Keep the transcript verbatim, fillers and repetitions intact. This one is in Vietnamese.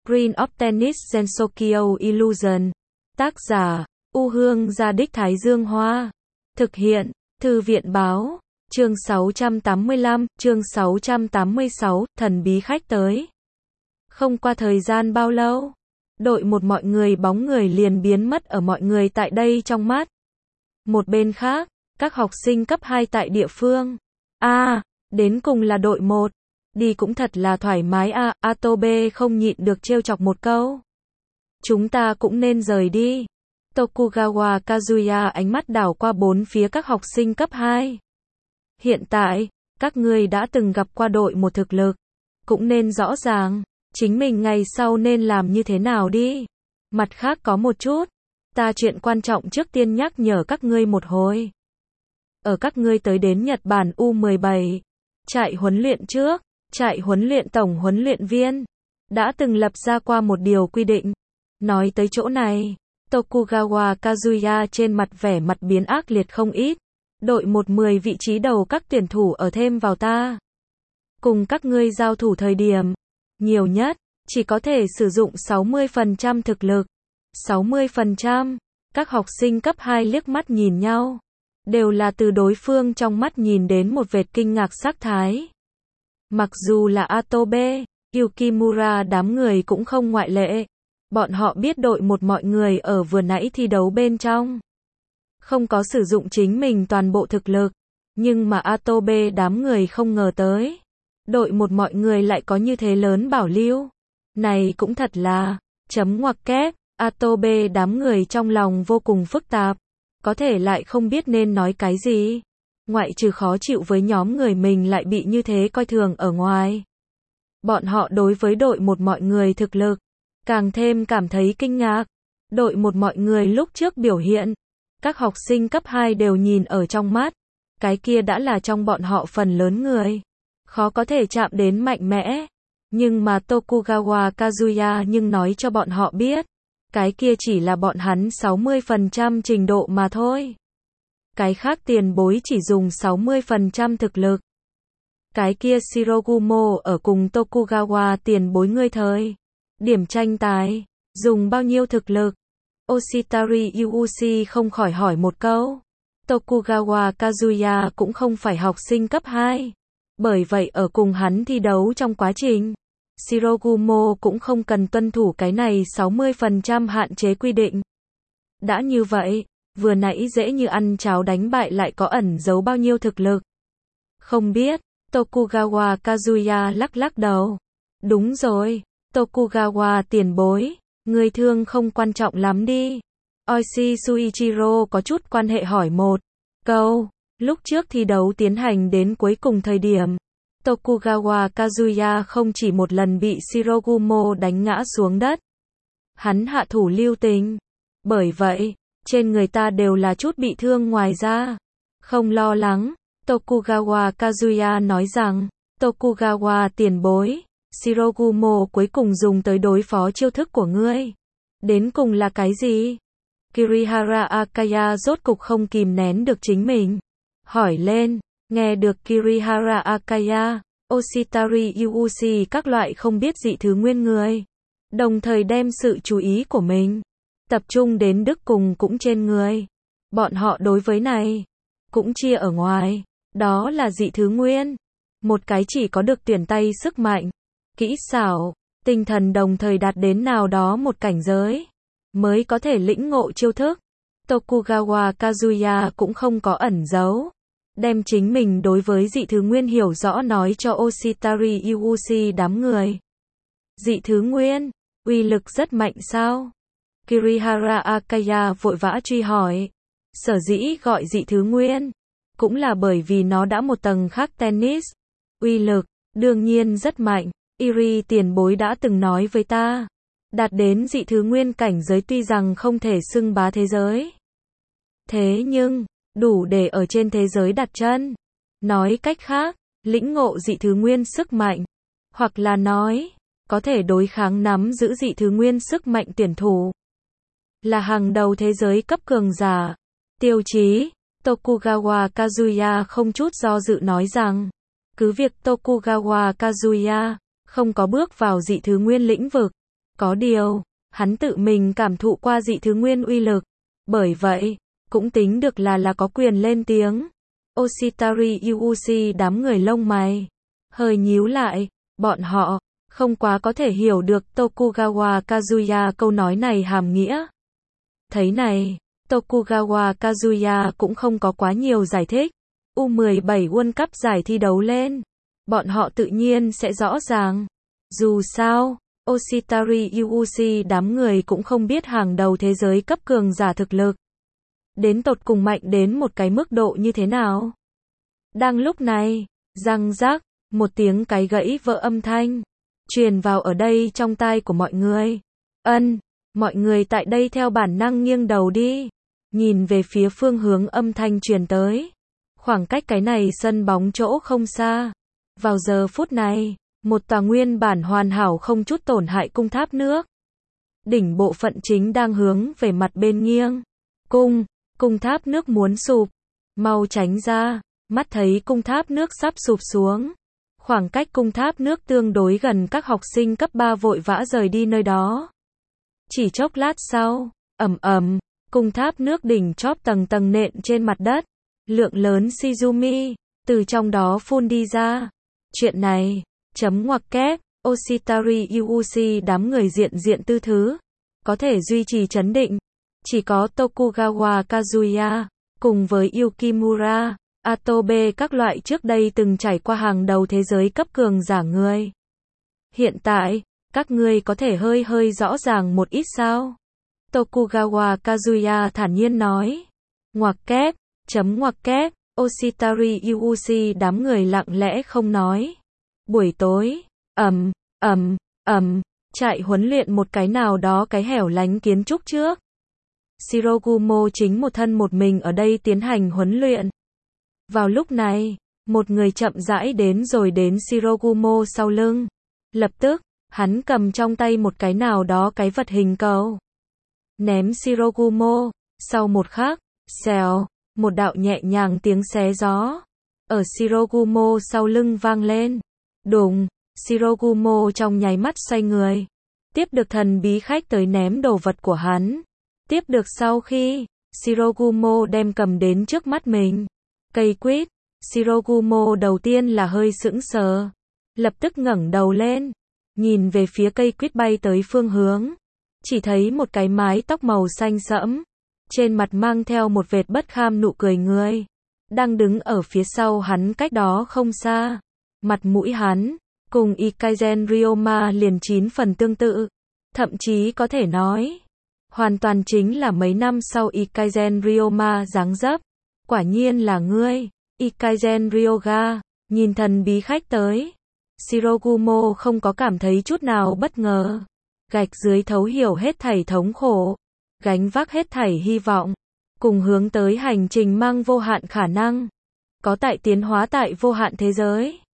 Screen of Tennis Gensokyo Illusion. Tác giả, U Hương Gia Đích Thái Dương Hoa. Thực hiện, Thư viện Báo. Chương sáu trăm tám mươi lăm, chương sáu trăm tám mươi sáu, thần bí khách tới. Không qua thời gian bao lâu, đội một mọi người bóng người liền biến mất ở mọi người tại đây trong mắt. Một bên khác, các học sinh cấp hai tại địa phương. A, à, đến cùng là đội một. Đi cũng thật là thoải mái a, à, Atobe không nhịn được trêu chọc một câu. Chúng ta cũng nên rời đi. Tokugawa Kazuya ánh mắt đảo qua bốn phía các học sinh cấp hai. Hiện tại, các ngươi đã từng gặp qua đội một thực lực. Cũng nên rõ ràng, chính mình ngày sau nên làm như thế nào đi. Mặt khác có một chút, ta chuyện quan trọng trước tiên nhắc nhở các ngươi một hồi. Ở các ngươi tới đến Nhật Bản U mười bảy, trại huấn luyện trước, trại huấn luyện tổng huấn luyện viên, đã từng lập ra qua một điều quy định. Nói tới chỗ này, Tokugawa Kazuya trên mặt vẻ mặt biến ác liệt không ít. Đội một mười vị trí đầu các tuyển thủ ở thêm vào ta. Cùng các ngươi giao thủ thời điểm, nhiều nhất, chỉ có thể sử dụng sáu mươi phần trăm thực lực. sáu mươi phần trăm, các học sinh cấp hai liếc mắt nhìn nhau. Đều là từ đối phương trong mắt nhìn đến một vệt kinh ngạc sắc thái. Mặc dù là Atobe, Yukimura đám người cũng không ngoại lệ. Bọn họ biết đội một mọi người ở vừa nãy thi đấu bên trong không có sử dụng chính mình toàn bộ thực lực, nhưng mà Atobe đám người không ngờ tới. Đội một mọi người lại có như thế lớn bảo lưu. Này cũng thật là, chấm ngoặc kép, Atobe đám người trong lòng vô cùng phức tạp. Có thể lại không biết nên nói cái gì. Ngoại trừ khó chịu với nhóm người mình lại bị như thế coi thường ở ngoài. Bọn họ đối với đội một mọi người thực lực, càng thêm cảm thấy kinh ngạc. Đội một mọi người lúc trước biểu hiện, các học sinh cấp hai đều nhìn ở trong mắt. Cái kia đã là trong bọn họ phần lớn người. Khó có thể chạm đến mạnh mẽ. Nhưng mà Tokugawa Kazuya nhưng nói cho bọn họ biết. Cái kia chỉ là bọn hắn sáu mươi phần trăm trình độ mà thôi. Cái khác tiền bối chỉ dùng sáu mươi phần trăm thực lực. Cái kia Shirogumo ở cùng Tokugawa tiền bối ngươi thời điểm tranh tài, dùng bao nhiêu thực lực? Oshitari Yuuchi không khỏi hỏi một câu. Tokugawa Kazuya cũng không phải học sinh cấp hai. Bởi vậy ở cùng hắn thi đấu trong quá trình, Shirogumo cũng không cần tuân thủ cái này sáu mươi phần trăm hạn chế quy định. Đã như vậy, vừa nãy dễ như ăn cháo đánh bại lại có ẩn giấu bao nhiêu thực lực? Không biết, Tokugawa Kazuya lắc lắc đầu. Đúng rồi, Tokugawa tiền bối, người thương không quan trọng lắm đi. Oishi Suichiro có chút quan hệ hỏi một câu. Lúc trước thi đấu tiến hành đến cuối cùng thời điểm, Tokugawa Kazuya không chỉ một lần bị Shirogumo đánh ngã xuống đất. Hắn hạ thủ lưu tình. Bởi vậy, trên người ta đều là chút bị thương ngoài ra. Không lo lắng, Tokugawa Kazuya nói rằng, Tokugawa tiền bối, Shirogumo cuối cùng dùng tới đối phó chiêu thức của ngươi. Đến cùng là cái gì? Kirihara Akaya rốt cục không kìm nén được chính mình. Hỏi lên, nghe được Kirihara Akaya, Oshitari Yuuchi các loại không biết dị thứ nguyên người. Đồng thời đem sự chú ý của mình tập trung đến Đức cùng cũng trên người. Bọn họ đối với này cũng chia ở ngoài. Đó là dị thứ nguyên. Một cái chỉ có được tuyển tay sức mạnh, kỹ xảo, tinh thần đồng thời đạt đến nào đó một cảnh giới, mới có thể lĩnh ngộ chiêu thức. Tokugawa Kazuya cũng không có ẩn giấu. Đem chính mình đối với dị thứ nguyên hiểu rõ nói cho Oshitari Yuuchi đám người. Dị thứ nguyên, uy lực rất mạnh sao? Kirihara Akaya vội vã truy hỏi. Sở dĩ gọi dị thứ nguyên, cũng là bởi vì nó đã một tầng khác tennis. Uy lực, đương nhiên rất mạnh. Iri tiền bối đã từng nói với ta. Đạt đến dị thứ nguyên cảnh giới tuy rằng không thể xưng bá thế giới. Thế nhưng, đủ để ở trên thế giới đặt chân. Nói cách khác, lĩnh ngộ dị thứ nguyên sức mạnh. Hoặc là nói, có thể đối kháng nắm giữ dị thứ nguyên sức mạnh tuyển thủ. Là hàng đầu thế giới cấp cường giả. Tiêu chí, Tokugawa Kazuya không chút do dự nói rằng, cứ việc Tokugawa Kazuya không có bước vào dị thứ nguyên lĩnh vực, Có điều, hắn tự mình cảm thụ qua dị thứ nguyên uy lực. Bởi vậy, cũng tính được là là có quyền lên tiếng. Oshitari Yuuchi đám người lông mày hơi nhíu lại, bọn họ không quá có thể hiểu được Tokugawa Kazuya câu nói này hàm nghĩa. Thấy này, Tokugawa Kazuya cũng không có quá nhiều giải thích. U mười bảy World Cup giải thi đấu lên, bọn họ tự nhiên sẽ rõ ràng. Dù sao, Oshitari Yuuchi đám người cũng không biết hàng đầu thế giới cấp cường giả thực lực đến tột cùng mạnh đến một cái mức độ như thế nào. Đang lúc này, răng rắc, một tiếng cái gãy vỡ âm thanh truyền vào ở đây trong tai của mọi người. Ân, mọi người tại đây theo bản năng nghiêng đầu đi, nhìn về phía phương hướng âm thanh truyền tới. Khoảng cách cái này sân bóng chỗ không xa. Vào giờ phút này, một tòa nguyên bản hoàn hảo không chút tổn hại cung tháp nước. Đỉnh bộ phận chính đang hướng về mặt bên nghiêng. Cung, cung tháp nước muốn sụp. Mau tránh ra, mắt thấy cung tháp nước sắp sụp xuống. Khoảng cách cung tháp nước tương đối gần, các học sinh cấp ba vội vã rời đi nơi đó. Chỉ chốc lát sau, ầm ầm, cung tháp nước đỉnh chóp tầng tầng nện trên mặt đất. Lượng lớn Shizumi từ trong đó phun đi ra. Chuyện này, chấm ngoặc kép, Oshitari Yuuchi đám người diện diện tư thứ, có thể duy trì trấn định. Chỉ có Tokugawa Kazuya, cùng với Yukimura, Atobe các loại trước đây từng trải qua hàng đầu thế giới cấp cường giả người. Hiện tại, các ngươi có thể hơi hơi rõ ràng một ít sao? Tokugawa Kazuya thản nhiên nói. Ngoặc kép, chấm ngoặc kép, Oshitari Yuuchi đám người lặng lẽ không nói. Buổi tối, ầm, ầm, ầm, chạy huấn luyện một cái nào đó cái hẻo lánh kiến trúc trước. Shirogumo chính một thân một mình ở đây tiến hành huấn luyện. Vào lúc này, một người chậm rãi đến rồi đến Shirogumo sau lưng. Lập tức, hắn cầm trong tay một cái nào đó cái vật hình cầu. Ném Shirogumo, sau một khắc, xèo, một đạo nhẹ nhàng tiếng xé gió. Ở Shirogumo sau lưng vang lên. Đùng, Shirogumo trong nháy mắt xoay người. Tiếp được thần bí khách tới ném đồ vật của hắn. Tiếp được sau khi, Shirogumo đem cầm đến trước mắt mình. Cây quýt, Shirogumo đầu tiên là hơi sững sờ. Lập tức ngẩng đầu lên, nhìn về phía cây quýt bay tới phương hướng. Chỉ thấy một cái mái tóc màu xanh sẫm, trên mặt mang theo một vệt bất kham nụ cười người, đang đứng ở phía sau hắn cách đó không xa. Mặt mũi hắn, cùng Ikazen Ryoma liền chín phần tương tự. Thậm chí có thể nói, hoàn toàn chính là mấy năm sau Ikazen Ryoma dáng dấp. Quả nhiên là ngươi, Ikazen Ryoga, nhìn thần bí khách tới. Shirogumo không có cảm thấy chút nào bất ngờ. Gạch dưới thấu hiểu hết thảy thống khổ, gánh vác hết thảy hy vọng, cùng hướng tới hành trình mang vô hạn khả năng. Có tại tiến hóa tại vô hạn thế giới.